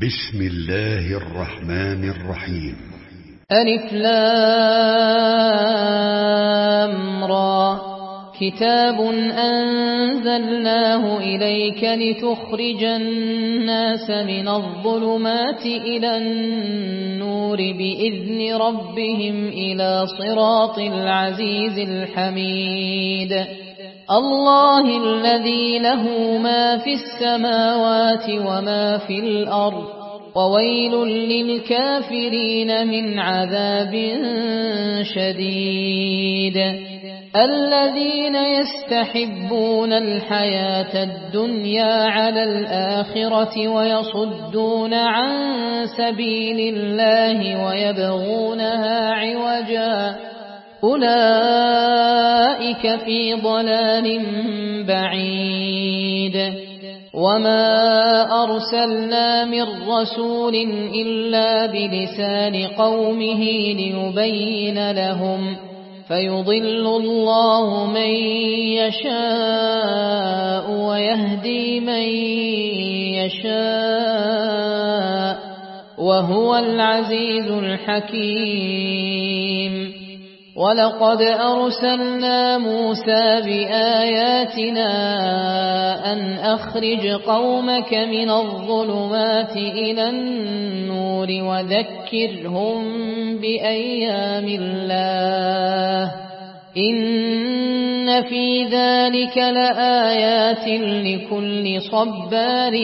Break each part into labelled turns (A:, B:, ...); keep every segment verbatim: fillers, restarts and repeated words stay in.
A: بسم الله الرحمن الرحيم.
B: ألف لام را كتاب أنزلناه إليك لتخرج الناس من الظلمات إلى النور بإذن ربهم إلى صراط العزيز الحميد. الله الذي له ما في السماوات وما في الأرض وويل للكافرين من عذاب شديد. الذين يستحبون الحياة الدنيا على الآخرة ويصدون عن سبيل الله ويبغونها عوجا أولئك في ضلال بعيد. وما أرسلنا من رسول إلا بلسان قومه ليبين لهم فيضل الله من يشاء ويهدي من يشاء وهو العزيز الحكيم. ولقد أرسلنا موسى بآياتنا أن أخرج قومك من الظلمات إلى النور وذكرهم بأيام الله إن في ذلك لآيات لكل صبار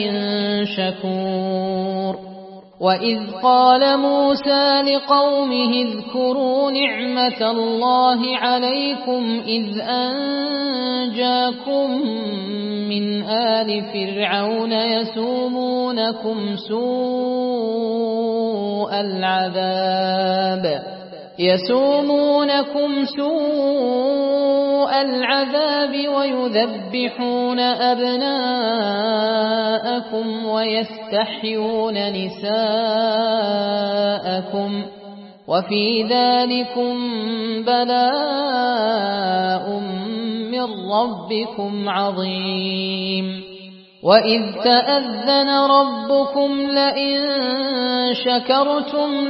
B: شكور. وإذ قال موسى لقومه اذكروا نعمة الله عليكم إذ أنجاكم من آل فرعون يسومونكم سوء العذاب يسومونكم سوء العذاب ويذبحون أبناءكم ويستحيون نساءكم وفي ذلكم بلاء من ربكم عظيم. وإذ تأذن ربكم لئن شكرتم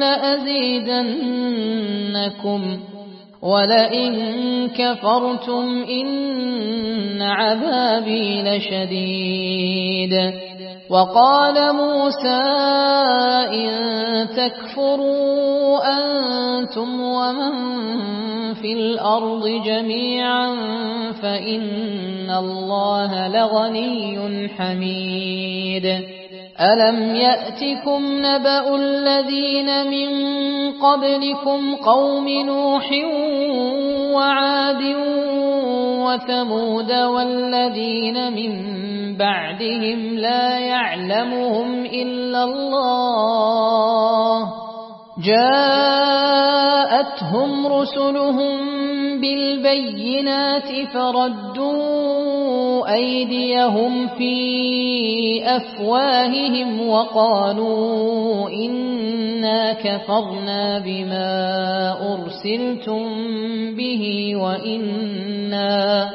B: لأزيدنكم ولئن كفرتم إن عذابي لشديد. وقال موسى إن تكفروا أنتم ومن في الأرض جميعا فإن الله لغني حميد. ألم يأتكم نبأ الذين من قبلكم قوم نوح وعاد وثمود والذين من بعدهم لا يعلمهم إلا الله جاءتهم رسلهم بالبينات فردوا أيديهم في أفواههم وقالوا إنا كفرنا بما أرسلتم به وإنا,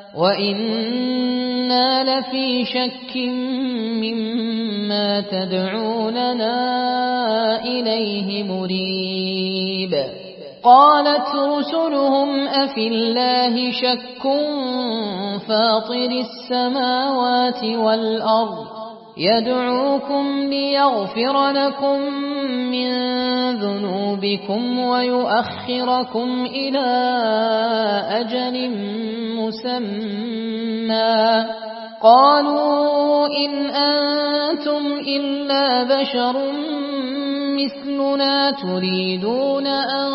B: وإنا لفي شك مما تدعوننا إليه مريب. قالت رسلهم أفي الله شك فاطر السماوات والأرض يدعوكم ليغفر لكم من ذنوبكم ويؤخركم إلى أجل مسمى قالوا إن أنتم إلا بشر مثلنا تريدون أن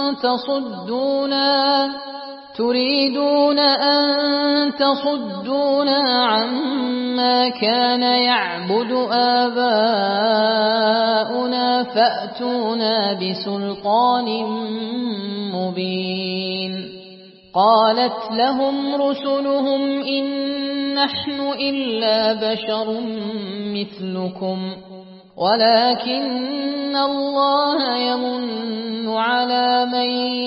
B: تصدونا تريدون أن تصدونا عما كان يعبد آباؤنا فأتونا بسلطان مبين. قالت لهم رسلهم إن نحن إلا بشر مثلكم ولكن الله يمن على من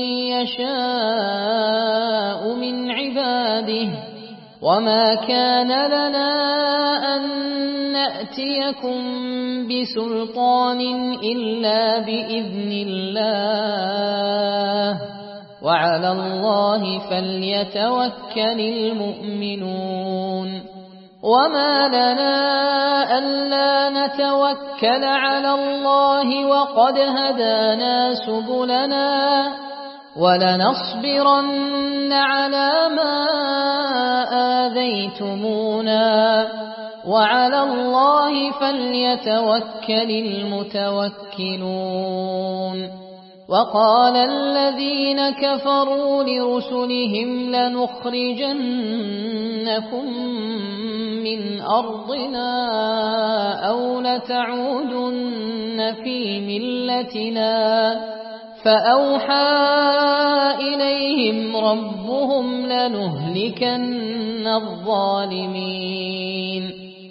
B: يشاء من عباده وما كان لنا أن نأتيكم بسلطان إلا بإذن الله وعلى الله فليتوكل المؤمنون وما لنا ألا نتوكل على الله وقد هدانا سبلنا ولنصبرن على ما آذيتمونا وعلى الله فليتوكل المتوكلون وقال الذين كفروا لرسلهم لنخرجنكم من أرضنا أو لتعودن في ملتنا فأوحى إليهم ربهم لنهلكن الظالمين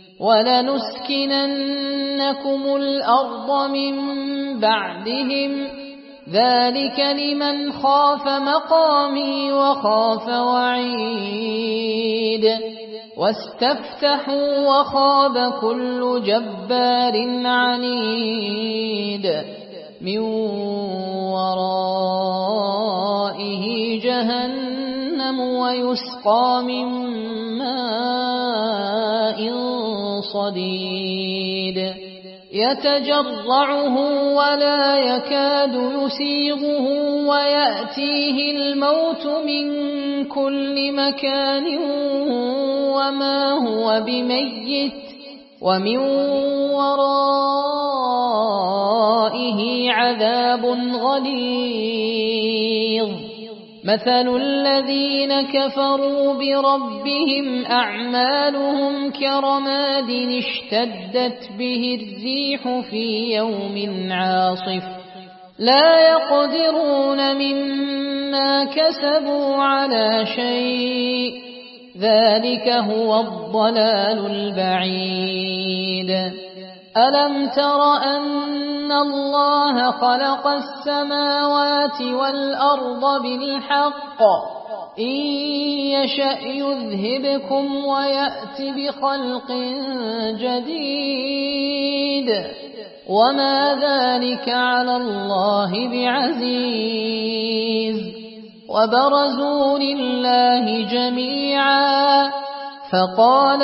B: ولنسكننكم الأرض من بعدهم ذلك لمن خاف مقامي وخاف وعيد واستفتحوا وخاب كل جبار عنيد من ورائه جهنم ويسقى من ماء صديد يتجرعه ولا يكاد يسيغه ويأتيه الموت من كل مكان وما هو بميت ومن ورائه عذاب غليظ مثل الذين كفروا بربهم أعمالهم كرماد اشتدت به الريح في يوم عاصف لا يقدرون مما كسبوا على شيء ذلك هو الضلال البعيد ألم تر أن الله خلق السماوات والأرض بالحق إن يشأ يذهبكم ويأت بخلق جديد وما ذلك على الله بعزيز وبرزوا لله جميعا فقال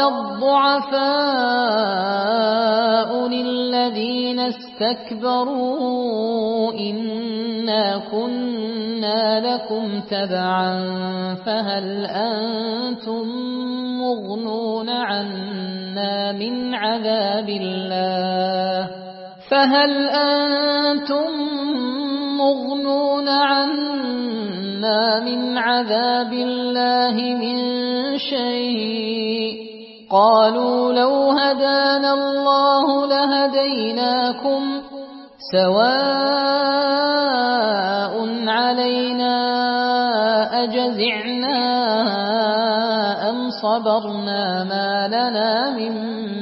B: الضعفاء للذين استكبروا إنا كنا لكم تبعا فهل أنتم مغنون عنا من عذاب الله فهل أنتم مغنون عنا من عذاب الله من شيء قالوا لو هدانا الله لهديناكم سواء علينا أجزعنا أم صبرنا ما لنا من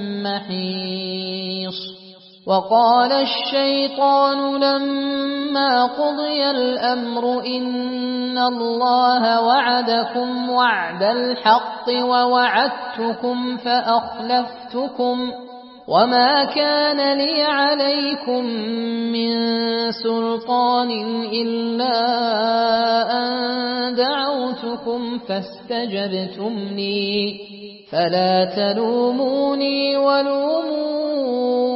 B: محيص وقال الشيطان لما قضي الأمر إن الله وعدكم وعد الحق ووعدتكم فأخلفتكم وما كان لي عليكم من سلطان إلا أن دعوتكم فاستجبتم لي فلا تلوموني ولوموا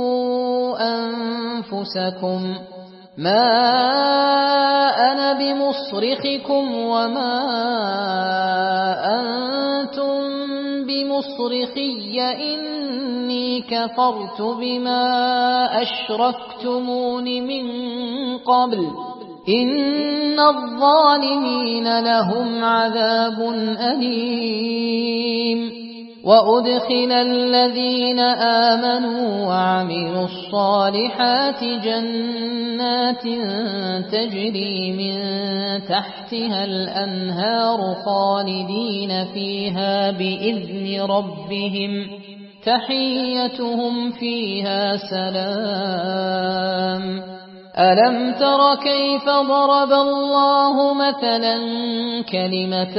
B: أنفسكم ما أنا بمصرخكم وما أنتم بمصرخي إني كفرت بما أشركتمون من قبل إن الظالمين لهم عذاب أليم وأدخل الذين آمنوا وعملوا الصالحات جنات تجري من تحتها الأنهار خالدين فيها بإذن ربهم تحيتهم فيها سلام ألم تر كيف ضرب الله مثلا كلمة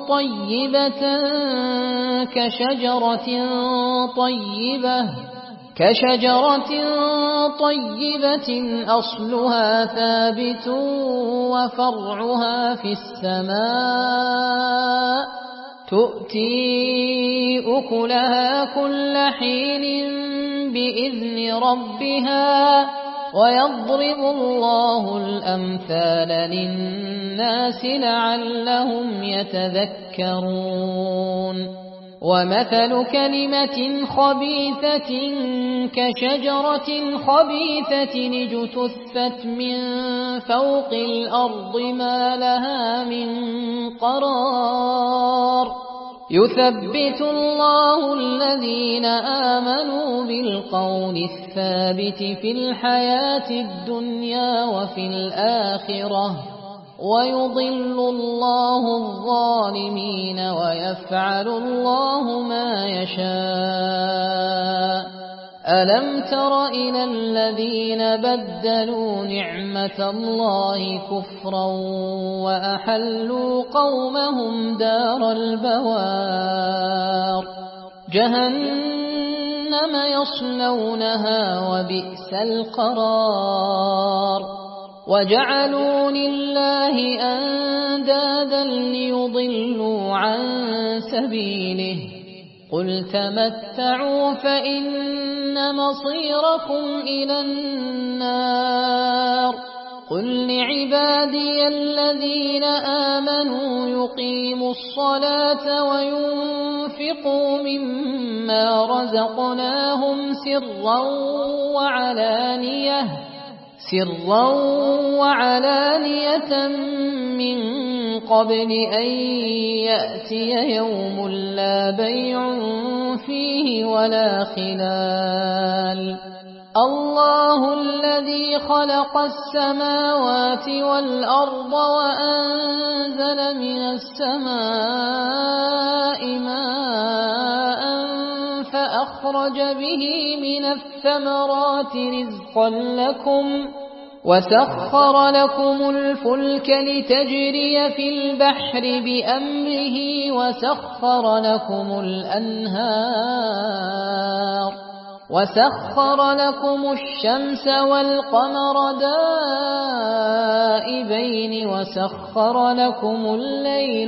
B: طيبة كشجرة طيبة كشجرة طيبة أصلها ثابت وفرعها في السماء تؤتي أكلها كل حين بإذن ربها ويضرب الله الأمثال للناس لعلهم يتذكرون ومثل كلمة خبيثة كشجرة خبيثة اجتثت من فوق الأرض ما لها من قرار يثبت الله الذين آمنوا بالقول الثابت في الحياة الدنيا وفي الآخرة ويضل الله الظالمين ويفعل الله ما يشاء ألم تر إلى الذين بدلوا نعمة الله كفرا وأحلوا قومهم دار البوار جهنم يصلونها وبئس القرار وجعلوا لله أندادا ليضلوا عن سبيله قل تمتعوا فإن مصيركم إلى النار قل لعبادي الذين آمنوا يقيموا الصلاة وينفقوا مما رزقناهم سرا وعلانية سرا وعلانية من قبل أن يأتي يوم لا بيع فيه ولا خلال الله الذي خلق السماوات والأرض وأنزل من السماء ماء فأخرج به من الثمرات رزقا لكم وسخر لكم الفلك لتجري في البحر بأمره وسخر لكم الأنهار وسخر لكم الشمس والقمر دائبين وسخر لكم الليل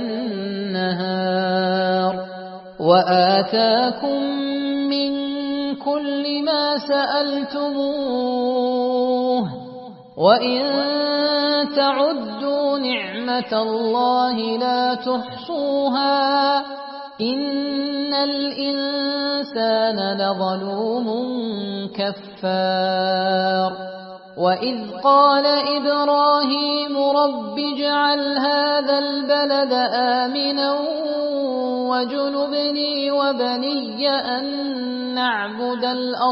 B: والنهار وآتاكم من كل ما سألتموه وإن تعدوا نعمة الله لا تحصوها إن الإنسان لظلوم كفار وإذ قال إبراهيم رب اجعل هذا البلد آمنا واجنبني وبني أن نعبد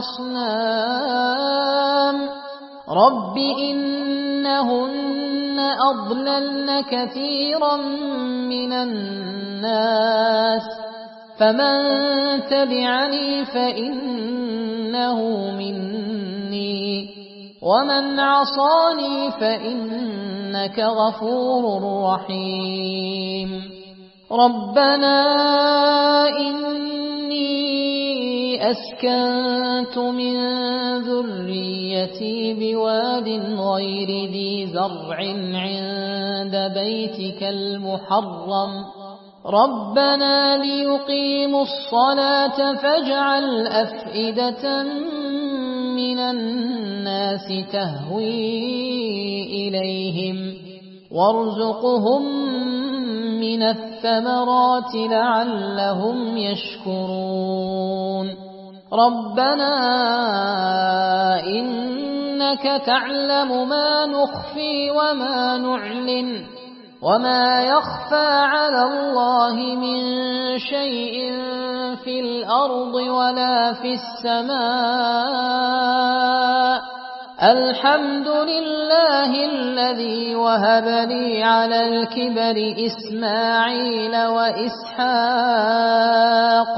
B: الأصنام رب إنهن أضللن كثيرا من الناس فمن تبعني فإنه مني ومن عصاني فإنك غفور رحيم ربنا إني أسكنت من ذريتي بواد غير ذي زرع عند بيتك المحرم ربنا ليقيموا الصلاة فاجعل أفئدة من الناس تهوي إليهم وارزقهم من الثمرات لعلهم يشكرون ربنا إنك تعلم ما نخفي وما نعلن وما يخفى على الله من شيء في الأرض ولا في السماء الحمد لله الذي وهب لي على الكبر إسماعيل وإسحاق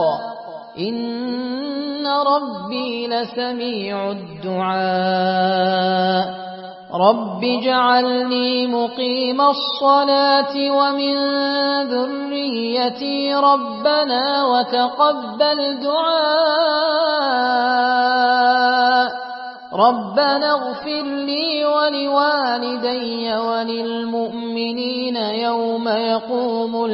B: إن ربي لسميع الدعاء رب اجعلني مقيم الصلاة ومن ذريتي ربنا وتقبل دعاء ربنا اغفر لي ولوالدي وللمؤمنين يوم يقوم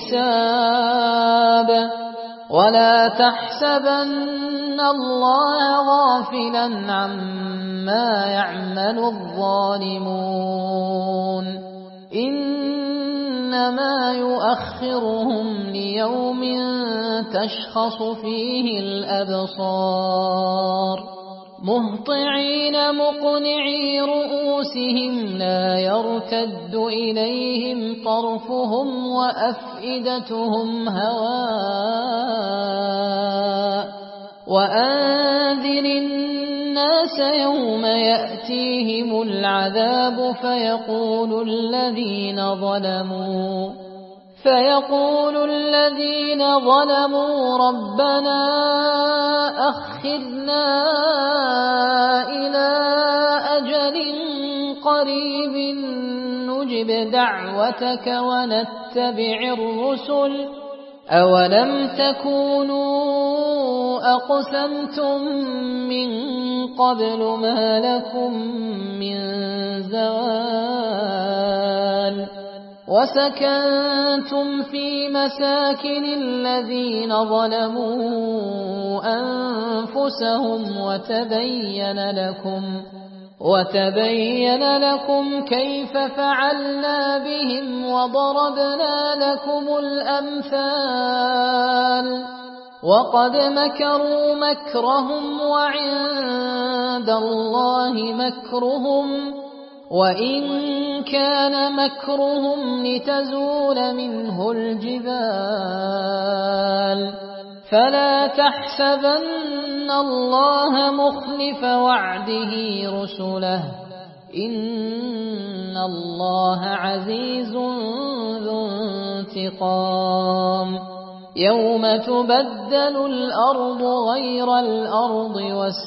B: الحساب ولا تحسبن الله غافلا عما يعمل الظالمون إنما يؤخرهم ليوم تشخص فيه الأبصار مهطعين مقنعي رؤوسهم لا يرتد إليهم طرفهم وأفئدتهم هواء وأنذر الناس يوم يأتيهم العذاب فيقول الذين ظلموا فيقول الذين ظلموا ربنا أخرنا إلى أجل قريب نجب دعوتك ونتبع الرسل أولم تكونوا أقسمتم من قبل ما لكم من زوال وسكنتم في مساكن الذين ظلموا أنفسهم وتبين لكم وتبين لكم كيف فعلنا بهم وضربنا لكم الأمثال وقد مكروا مكرهم وعند الله مكرهم وإن كان مكرهم لتزول منه الجبال فلا تحسبن الله مخلف وعده رسله إن الله عزيز ذو انتقام يوم تبدل الأرض غير الأرض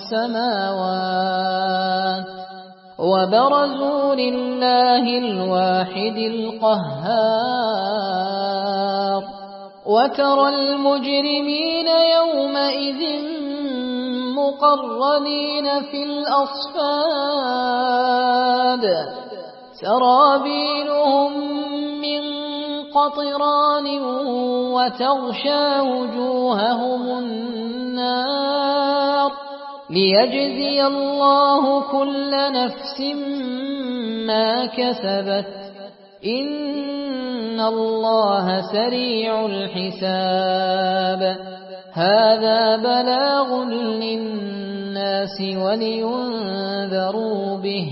B: والسماوات وبرزوا لله الواحد القهار وترى المجرمين يومئذ مقرنين في الأصفاد سرابيلهم من قطران وتغشى وجوههم النار ليجزي الله كل نفس ما كسبت إن الله سريع الحساب هذا بلاغ للناس ولينذروا به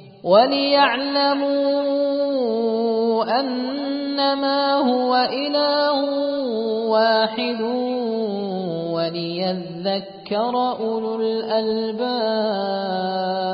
B: وليعلموا أنما هو إله واحد وليذكر أولو الألباب.